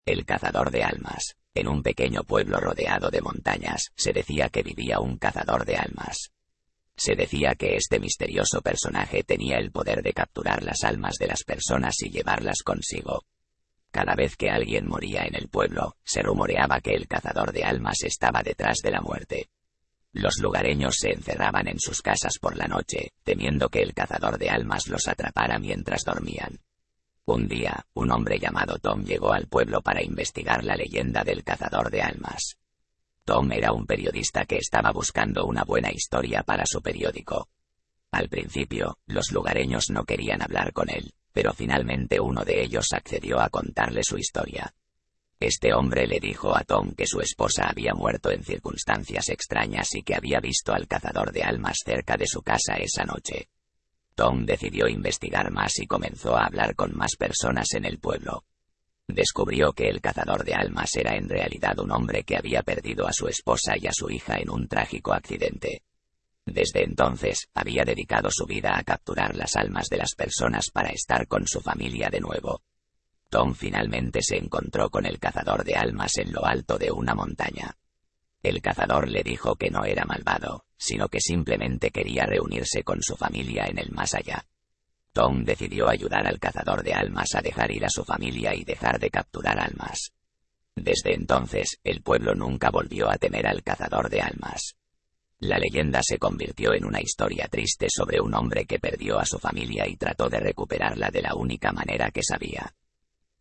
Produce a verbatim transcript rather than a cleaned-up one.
El cazador de almas. En un pequeño pueblo rodeado de montañas, se decía que vivía un cazador de almas. Se decía que este misterioso personaje tenía el poder de capturar las almas de las personas y llevarlas consigo. Cada vez que alguien moría en el pueblo, se rumoreaba que el cazador de almas estaba detrás de la muerte. Los lugareños se encerraban en sus casas por la noche, temiendo que el cazador de almas los atrapara mientras dormían. Un día, un hombre llamado Tom llegó al pueblo para investigar la leyenda del cazador de almas. Tom era un periodista que estaba buscando una buena historia para su periódico. Al principio, los lugareños no querían hablar con él, pero finalmente uno de ellos accedió a contarle su historia. Este hombre le dijo a Tom que su esposa había muerto en circunstancias extrañas y que había visto al cazador de almas cerca de su casa esa noche. Tom decidió investigar más y comenzó a hablar con más personas en el pueblo. Descubrió que el cazador de almas era en realidad un hombre que había perdido a su esposa y a su hija en un trágico accidente. Desde entonces, había dedicado su vida a capturar las almas de las personas para estar con su familia de nuevo. Tom finalmente se encontró con el cazador de almas en lo alto de una montaña. El cazador le dijo que no era malvado, sino que simplemente quería reunirse con su familia en el más allá. Tom decidió ayudar al cazador de almas a dejar ir a su familia y dejar de capturar almas. Desde entonces, el pueblo nunca volvió a temer al cazador de almas. La leyenda se convirtió en una historia triste sobre un hombre que perdió a su familia y trató de recuperarla de la única manera que sabía.